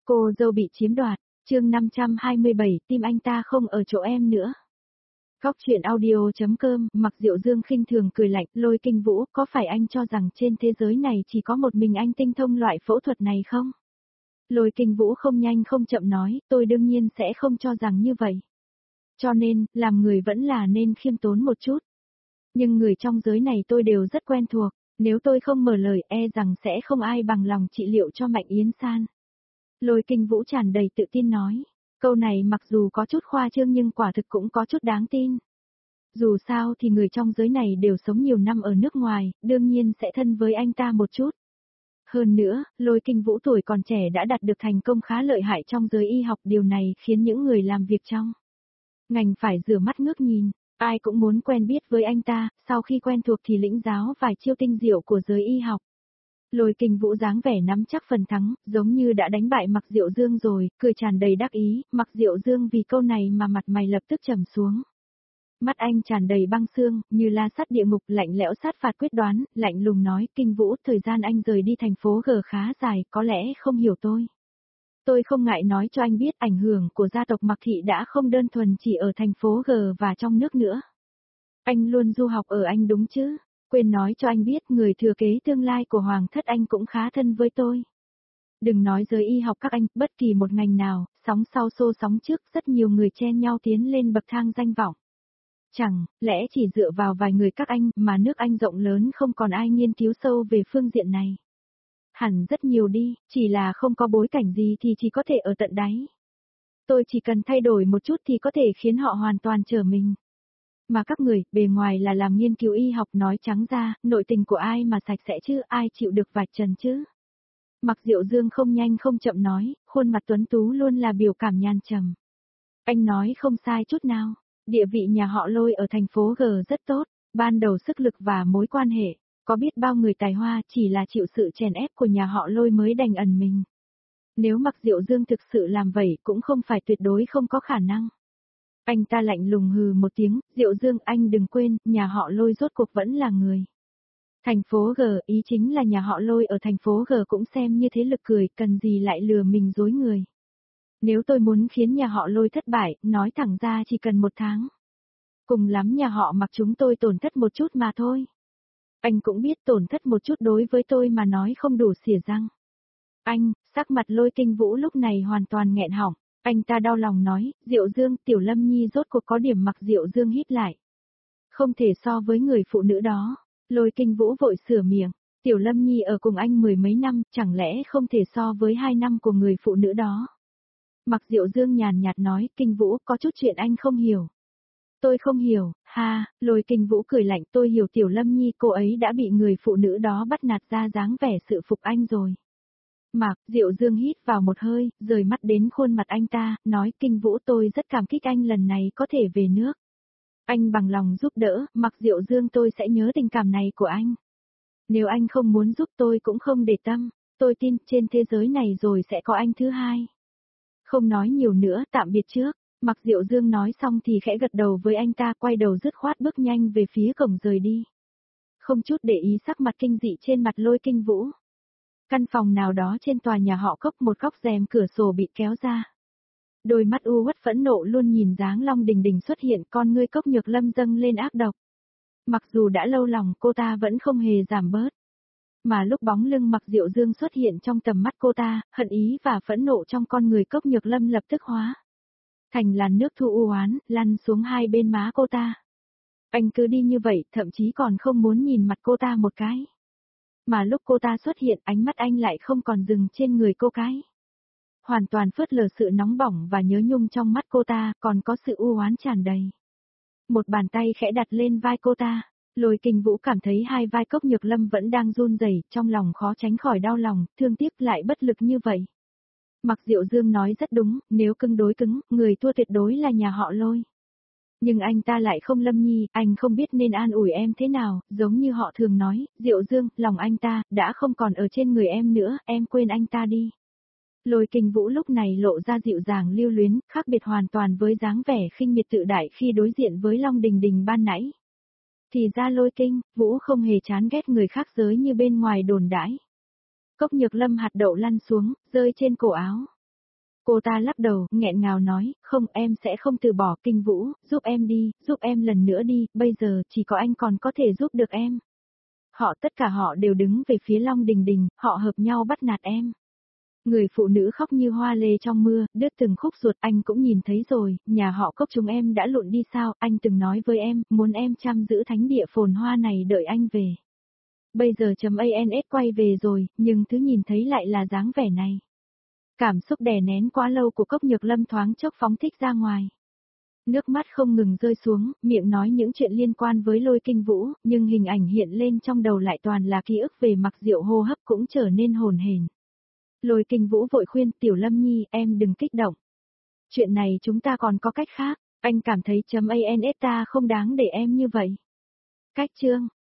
Cô dâu bị chiếm đoạt, chương 527, tim anh ta không ở chỗ em nữa. Góc truyện audio.com, Mặc Diệu Dương khinh thường cười lạnh, Lôi Kinh Vũ, có phải anh cho rằng trên thế giới này chỉ có một mình anh tinh thông loại phẫu thuật này không? Lôi Kinh Vũ không nhanh không chậm nói, tôi đương nhiên sẽ không cho rằng như vậy. Cho nên, làm người vẫn là nên khiêm tốn một chút. Nhưng người trong giới này tôi đều rất quen thuộc, nếu tôi không mở lời e rằng sẽ không ai bằng lòng trị liệu cho Mạnh Yến San. Lôi Kinh Vũ tràn đầy tự tin nói, câu này mặc dù có chút khoa trương nhưng quả thực cũng có chút đáng tin. Dù sao thì người trong giới này đều sống nhiều năm ở nước ngoài, đương nhiên sẽ thân với anh ta một chút. Hơn nữa, Lôi Kinh Vũ tuổi còn trẻ đã đạt được thành công khá lợi hại trong giới y học, điều này khiến những người làm việc trong ngành phải rửa mắt ngước nhìn, ai cũng muốn quen biết với anh ta, sau khi quen thuộc thì lĩnh giáo vài chiêu tinh diệu của giới y học. Lôi Kinh Vũ dáng vẻ nắm chắc phần thắng, giống như đã đánh bại Mặc Diệu Dương rồi, cười tràn đầy đắc ý, Mặc Diệu Dương vì câu này mà mặt mày lập tức trầm xuống. Mắt anh tràn đầy băng xương, như la sắt địa ngục, lạnh lẽo sát phạt quyết đoán, lạnh lùng nói, Kinh Vũ, thời gian anh rời đi thành phố G khá dài, có lẽ không hiểu tôi. Tôi không ngại nói cho anh biết ảnh hưởng của gia tộc Mặc Thị đã không đơn thuần chỉ ở thành phố G và trong nước nữa. Anh luôn du học ở Anh đúng chứ? Quên nói cho anh biết người thừa kế tương lai của Hoàng thất Anh cũng khá thân với tôi. Đừng nói giới y học các anh, bất kỳ một ngành nào, sóng sau xô sóng trước, rất nhiều người chen nhau tiến lên bậc thang danh vọng. Chẳng lẽ chỉ dựa vào vài người các anh mà nước Anh rộng lớn không còn ai nghiên cứu sâu về phương diện này? Hẳn rất nhiều đi, chỉ là không có bối cảnh gì thì chỉ có thể ở tận đáy. Tôi chỉ cần thay đổi một chút thì có thể khiến họ hoàn toàn trở mình. Mà các người, bề ngoài là làm nghiên cứu y học, nói trắng ra, nội tình của ai mà sạch sẽ chứ, ai chịu được vạch trần chứ? Mặc Diệu Dương không nhanh không chậm nói, khuôn mặt tuấn tú luôn là biểu cảm nhàn trầm. Anh nói không sai chút nào, địa vị nhà họ Lôi ở thành phố G rất tốt, ban đầu sức lực và mối quan hệ, có biết bao người tài hoa, chỉ là chịu sự chèn ép của nhà họ Lôi mới đành ẩn mình. Nếu Mặc Diệu Dương thực sự làm vậy cũng không phải tuyệt đối không có khả năng. Anh ta lạnh lùng hừ một tiếng, Diệu Dương anh đừng quên, nhà họ Lôi rốt cuộc vẫn là người. Thành phố G, ý chính là nhà họ Lôi ở thành phố G cũng xem như thế lực cười, cần gì lại lừa mình dối người. Nếu tôi muốn khiến nhà họ Lôi thất bại, nói thẳng ra chỉ cần 1 tháng. Cùng lắm nhà họ Mặc chúng tôi tổn thất một chút mà thôi. Anh cũng biết tổn thất một chút đối với tôi mà nói không đủ xỉa răng. Anh, sắc mặt Lôi Kinh Vũ lúc này hoàn toàn nghẹn họng. Anh ta đau lòng nói, Diệu Dương, Tiểu Lâm Nhi rốt cuộc có điểm. Mặc Diệu Dương hít lại. Không thể so với người phụ nữ đó. Lôi Kinh Vũ vội sửa miệng, Tiểu Lâm Nhi ở cùng anh 10 mấy năm, chẳng lẽ không thể so với 2 năm của người phụ nữ đó. Mặc Diệu Dương nhàn nhạt nói, Kinh Vũ, có chút chuyện anh không hiểu. Tôi không hiểu, ha, Lôi Kinh Vũ cười lạnh, tôi hiểu Tiểu Lâm Nhi, cô ấy đã bị người phụ nữ đó bắt nạt ra dáng vẻ sự phục anh rồi. Mặc Diệu Dương hít vào một hơi, rời mắt đến khuôn mặt anh ta, nói, Kinh Vũ, tôi rất cảm kích anh lần này có thể về nước. Anh bằng lòng giúp đỡ, Mặc Diệu Dương, tôi sẽ nhớ tình cảm này của anh. Nếu anh không muốn giúp tôi cũng không để tâm, tôi tin trên thế giới này rồi sẽ có anh thứ hai. Không nói nhiều nữa, tạm biệt trước. Mặc Diệu Dương nói xong thì khẽ gật đầu với anh ta, quay đầu dứt khoát bước nhanh về phía cổng rời đi. Không chút để ý sắc mặt kinh dị trên mặt Lôi Kinh Vũ. Căn phòng nào đó trên tòa nhà họ Cốc, một góc rèm cửa sổ bị kéo ra. Đôi mắt u uất phẫn nộ luôn nhìn dáng Long Đình Đình xuất hiện, con ngươi Cốc Nhược Lâm dâng lên ác độc. Mặc dù đã lâu lòng, cô ta vẫn không hề giảm bớt. Mà lúc bóng lưng Mặc Diệu Dương xuất hiện trong tầm mắt cô ta, hận ý và phẫn nộ trong con người Cốc Nhược Lâm lập tức hóa thành làn nước thu u oán, lăn xuống hai bên má cô ta. Anh cứ đi như vậy, thậm chí còn không muốn nhìn mặt cô ta một cái. Mà lúc cô ta xuất hiện, ánh mắt anh lại không còn dừng trên người cô cái. Hoàn toàn phớt lờ sự nóng bỏng và nhớ nhung trong mắt cô ta, còn có sự u oán tràn đầy. Một bàn tay khẽ đặt lên vai cô ta. Lôi Kinh Vũ cảm thấy hai vai Cốc Nhược Lâm vẫn đang run rẩy, trong lòng khó tránh khỏi đau lòng, thương tiếc lại bất lực như vậy. Mặc Diệu Dương nói rất đúng, nếu cứng đối cứng, người thua tuyệt đối là nhà họ Lôi. Nhưng anh ta lại không, Lâm Nhi, anh không biết nên an ủi em thế nào, giống như họ thường nói, Diệu Dương, lòng anh ta, đã không còn ở trên người em nữa, em quên anh ta đi. Lôi Kinh Vũ lúc này lộ ra dịu dàng lưu luyến, khác biệt hoàn toàn với dáng vẻ khinh miệt tự đại khi đối diện với Long Đình Đình ban nãy. Thì ra Lôi Kinh Vũ không hề chán ghét người khác giới như bên ngoài đồn đãi. Cốc Nhược Lâm hạt đậu lăn xuống, rơi trên cổ áo. Cô ta lắc đầu, nghẹn ngào nói, không em sẽ không từ bỏ. Kinh Vũ, giúp em đi, giúp em lần nữa đi, bây giờ chỉ có anh còn có thể giúp được em. Tất cả họ đều đứng về phía Long Đình Đình, họ hợp nhau bắt nạt em. Người phụ nữ khóc như hoa lê trong mưa, đứt từng khúc ruột. Anh cũng nhìn thấy rồi, nhà họ Cốc chúng em đã lụn đi sao, anh từng nói với em, muốn em chăm giữ thánh địa phồn hoa này đợi anh về. Bây giờ .ans quay về rồi, nhưng thứ nhìn thấy lại là dáng vẻ này. Cảm xúc đè nén quá lâu của Cốc Nhược Lâm thoáng chốc phóng thích ra ngoài. Nước mắt không ngừng rơi xuống, miệng nói những chuyện liên quan với Lôi Kinh Vũ, nhưng hình ảnh hiện lên trong đầu lại toàn là ký ức về Mặc Diệu, hô hấp cũng trở nên hồn hển. Lôi Kinh Vũ vội khuyên, Tiểu Lâm Nhi, em đừng kích động. Chuyện này chúng ta còn có cách khác, anh cảm thấy .ans ta không đáng để em như vậy. Cách chương